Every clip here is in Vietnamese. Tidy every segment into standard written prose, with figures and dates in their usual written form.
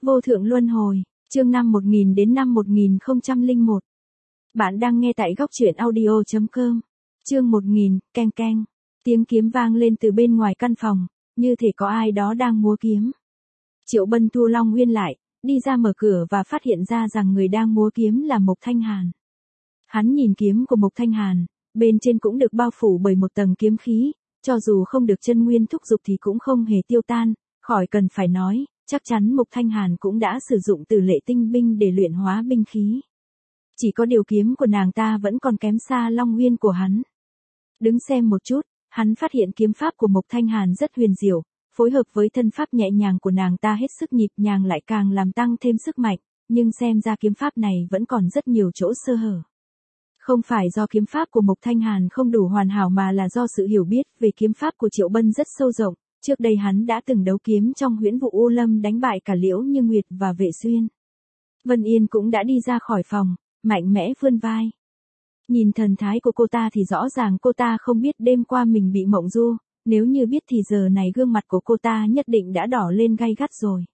Vô thượng luân hồi, chương năm 1000 đến năm 1001. Bạn đang nghe tại góc truyện audio.com. Chương 1000, keng keng. Tiếng kiếm vang lên từ bên ngoài căn phòng, như thể có ai đó đang múa kiếm. Triệu Bân thu Long Nguyên lại, đi ra mở cửa và phát hiện ra rằng người đang múa kiếm là Mộc Thanh Hàn. Hắn nhìn kiếm của Mộc Thanh Hàn, bên trên cũng được bao phủ bởi một tầng kiếm khí, cho dù không được chân nguyên thúc dục thì cũng không hề tiêu tan, khỏi cần phải nói, chắc chắn Mộc Thanh Hàn cũng đã sử dụng Tử Lệ Tinh Binh để luyện hóa binh khí. Chỉ có điều kiếm của nàng ta vẫn còn kém xa Long Nguyên của hắn. Đứng xem một chút, hắn phát hiện kiếm pháp của Mộc Thanh Hàn rất huyền diệu, phối hợp với thân pháp nhẹ nhàng của nàng ta hết sức nhịp nhàng lại càng làm tăng thêm sức mạnh, nhưng xem ra kiếm pháp này vẫn còn rất nhiều chỗ sơ hở. Không phải do kiếm pháp của Mộc Thanh Hàn không đủ hoàn hảo mà là do sự hiểu biết về kiếm pháp của Triệu Bân rất sâu rộng, trước đây hắn đã từng đấu kiếm trong Huyễn Vụ U Lâm đánh bại cả Liễu Như Nguyệt và Vệ Xuyên. Vân Yên cũng đã đi ra khỏi phòng, mạnh mẽ vươn vai. Nhìn thần thái của cô ta thì rõ ràng cô ta không biết đêm qua mình bị mộng du, nếu như biết thì giờ này gương mặt của cô ta nhất định đã đỏ lên gay gắt rồi.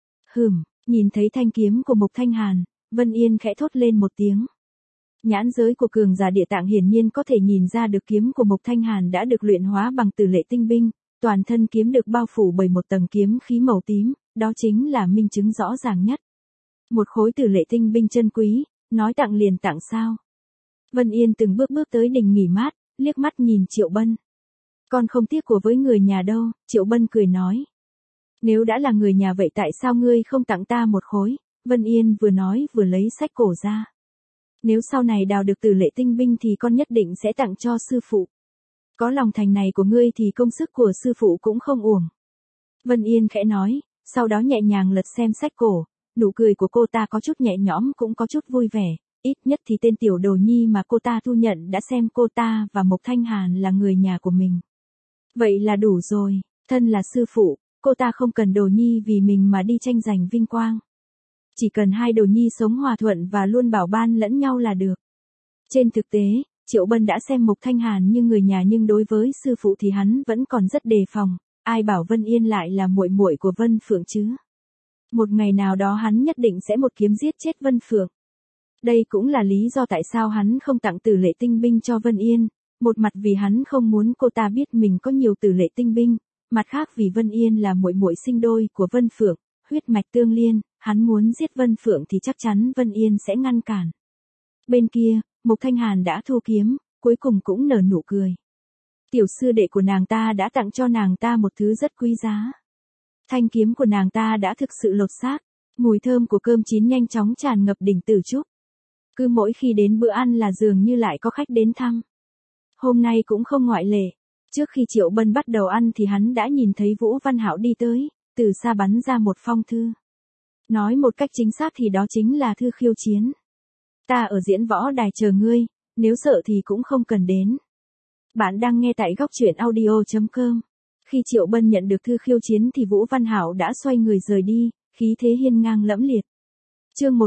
Nhìn thấy thanh kiếm của Mộc Thanh Hàn, Vân Yên khẽ thốt lên một tiếng. Nhãn giới của cường giả địa tạng hiển nhiên có thể nhìn ra được kiếm của Mộc Thanh Hàn đã được luyện hóa bằng Tử Lệ Tinh Binh, toàn thân kiếm được bao phủ bởi một tầng kiếm khí màu tím, đó chính là minh chứng rõ ràng nhất. Một khối Tử Lệ Tinh Binh chân quý, nói tặng liền tặng sao. Vân Yên từng bước tới đình nghỉ mát, liếc mắt nhìn Triệu Bân. Con không tiếc của với người nhà đâu, Triệu Bân cười nói. Nếu đã là người nhà vậy tại sao ngươi không tặng ta một khối, Vân Yên vừa nói vừa lấy sách cổ ra. Nếu sau này đào được Tử Lệ Tinh Binh thì con nhất định sẽ tặng cho sư phụ. Có lòng thành này của ngươi thì công sức của sư phụ cũng không uổng. Vân Yên khẽ nói, sau đó nhẹ nhàng lật xem sách cổ, nụ cười của cô ta có chút nhẹ nhõm cũng có chút vui vẻ, ít nhất thì tên tiểu đồ nhi mà cô ta thu nhận đã xem cô ta và Mộc Thanh Hàn là người nhà của mình. Vậy là đủ rồi, thân là sư phụ, cô ta không cần đồ nhi vì mình mà đi tranh giành vinh quang. Chỉ cần hai đồ nhi sống hòa thuận và luôn bảo ban lẫn nhau là được. Trên thực tế, Triệu Bân đã xem Mộc Thanh Hàn như người nhà nhưng đối với sư phụ thì hắn vẫn còn rất đề phòng, ai bảo Vân Yên lại là muội muội của Vân Phượng chứ. Một ngày nào đó hắn nhất định sẽ một kiếm giết chết Vân Phượng. Đây cũng là lý do tại sao hắn không tặng Tử Lệ Tinh Binh cho Vân Yên, một mặt vì hắn không muốn cô ta biết mình có nhiều Tử Lệ Tinh Binh, mặt khác vì Vân Yên là muội muội sinh đôi của Vân Phượng, huyết mạch tương liên, hắn muốn giết Vân Phượng thì chắc chắn Vân Yên sẽ ngăn cản. Bên kia, Mộc Thanh Hàn đã thu kiếm, cuối cùng cũng nở nụ cười. Tiểu sư đệ của nàng ta đã tặng cho nàng ta một thứ rất quý giá. Thanh kiếm của nàng ta đã thực sự lột xác, mùi thơm của cơm chín nhanh chóng tràn ngập đỉnh Tử Trúc. Cứ mỗi khi đến bữa ăn là dường như lại có khách đến thăm. Hôm nay cũng không ngoại lệ. Trước khi Triệu Bân bắt đầu ăn thì hắn đã nhìn thấy Vũ Văn Hạo đi tới, từ xa bắn ra một phong thư. Nói một cách chính xác thì đó chính là thư khiêu chiến. Ta ở diễn võ đài chờ ngươi, nếu sợ thì cũng không cần đến. Bạn đang nghe tại góc truyện audio.com. Khi Triệu Bân nhận được thư khiêu chiến thì Vũ Văn Hạo đã xoay người rời đi, khí thế hiên ngang lẫm liệt. Chương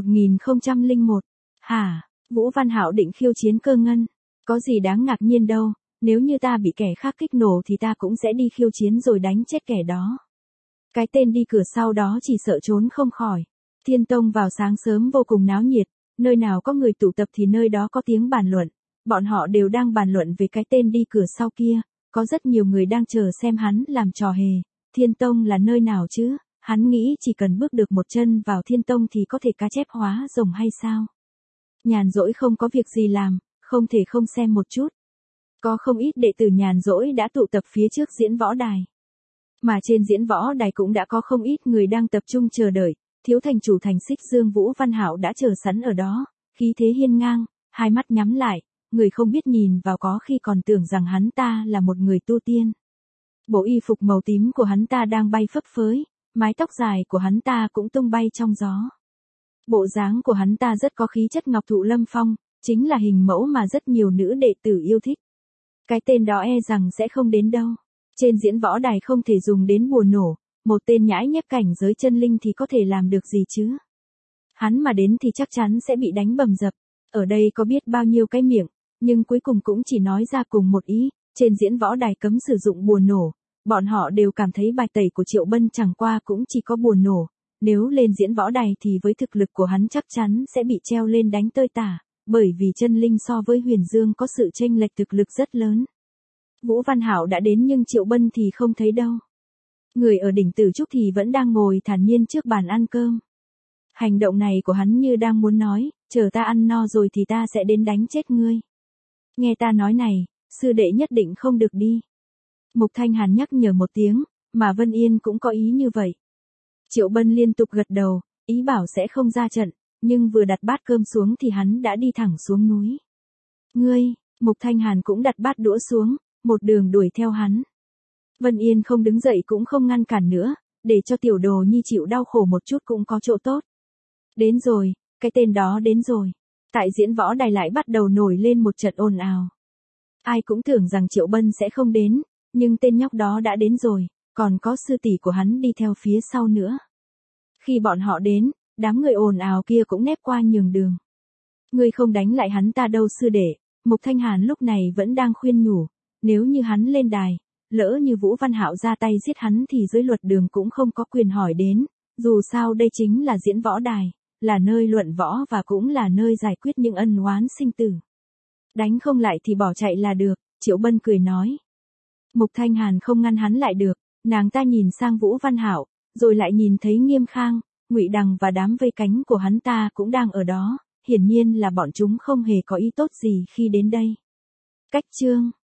1001. Hả, Vũ Văn Hạo định khiêu chiến Cơ Ngân, có gì đáng ngạc nhiên đâu, nếu như ta bị kẻ khác kích nổ thì ta cũng sẽ đi khiêu chiến rồi đánh chết kẻ đó. Cái tên đi cửa sau đó chỉ sợ trốn không khỏi. Thiên Tông vào sáng sớm vô cùng náo nhiệt, nơi nào có người tụ tập thì nơi đó có tiếng bàn luận, bọn họ đều đang bàn luận về cái tên đi cửa sau kia, có rất nhiều người đang chờ xem hắn làm trò hề. Thiên Tông là nơi nào chứ, hắn nghĩ chỉ cần bước được một chân vào Thiên Tông thì có thể cá chép hóa rồng hay sao? Nhàn rỗi không có việc gì làm, không thể không xem một chút. Có không ít đệ tử nhàn rỗi đã tụ tập phía trước diễn võ đài. Mà trên diễn võ đài cũng đã có không ít người đang tập trung chờ đợi, thiếu thành chủ Thành Xích Dương Vũ Văn Hạo đã chờ sẵn ở đó, khí thế hiên ngang, hai mắt nhắm lại, người không biết nhìn vào có khi còn tưởng rằng hắn ta là một người tu tiên. Bộ y phục màu tím của hắn ta đang bay phấp phới, mái tóc dài của hắn ta cũng tung bay trong gió. Bộ dáng của hắn ta rất có khí chất Ngọc Thụ Lâm Phong, chính là hình mẫu mà rất nhiều nữ đệ tử yêu thích. Cái tên đó e rằng sẽ không đến đâu. Trên diễn võ đài không thể dùng đến bùa nổ, một tên nhãi nhép cảnh giới chân linh thì có thể làm được gì chứ? Hắn mà đến thì chắc chắn sẽ bị đánh bầm dập. Ở đây có biết bao nhiêu cái miệng, nhưng cuối cùng cũng chỉ nói ra cùng một ý, trên diễn võ đài cấm sử dụng bùa nổ. Bọn họ đều cảm thấy bài tẩy của Triệu Bân chẳng qua cũng chỉ có bùa nổ, nếu lên diễn võ đài thì với thực lực của hắn chắc chắn sẽ bị treo lên đánh tơi tả, bởi vì chân linh so với Huyền Dương có sự chênh lệch thực lực rất lớn. Vũ Văn Hạo đã đến nhưng Triệu Bân thì không thấy đâu. Người ở đỉnh Tử Trúc thì vẫn đang ngồi thản nhiên trước bàn ăn cơm. Hành động này của hắn như đang muốn nói, chờ ta ăn no rồi thì ta sẽ đến đánh chết ngươi. Nghe ta nói này, sư đệ nhất định không được đi. Mục Thanh Hàn nhắc nhở một tiếng, mà Vân Yên cũng có ý như vậy. Triệu Bân liên tục gật đầu, ý bảo sẽ không ra trận, nhưng vừa đặt bát cơm xuống thì hắn đã đi thẳng xuống núi. Ngươi, Mục Thanh Hàn cũng đặt bát đũa xuống, một đường đuổi theo hắn. Vân Yên không đứng dậy cũng không ngăn cản nữa, để cho tiểu đồ nhi chịu đau khổ một chút cũng có chỗ tốt. Đến rồi, cái tên đó đến rồi. Tại diễn võ đài lại bắt đầu nổi lên một trận ồn ào. Ai cũng tưởng rằng Triệu Bân sẽ không đến, nhưng tên nhóc đó đã đến rồi, còn có sư tỷ của hắn đi theo phía sau nữa. Khi bọn họ đến, đám người ồn ào kia cũng nép qua nhường đường. Ngươi không đánh lại hắn ta đâu sư đệ. Mục Thanh Hàn lúc này vẫn đang khuyên nhủ, nếu như hắn lên đài, lỡ như Vũ Văn Hạo ra tay giết hắn thì dưới luật đường cũng không có quyền hỏi đến, dù sao đây chính là diễn võ đài, là nơi luận võ và cũng là nơi giải quyết những ân oán sinh tử. Đánh không lại thì bỏ chạy là được, Triệu Bân cười nói. Mục Thanh Hàn không ngăn hắn lại được, nàng ta nhìn sang Vũ Văn Hạo, rồi lại nhìn thấy Nghiêm Khang, Ngụy Đằng và đám vây cánh của hắn ta cũng đang ở đó, hiển nhiên là bọn chúng không hề có ý tốt gì khi đến đây. Cách chương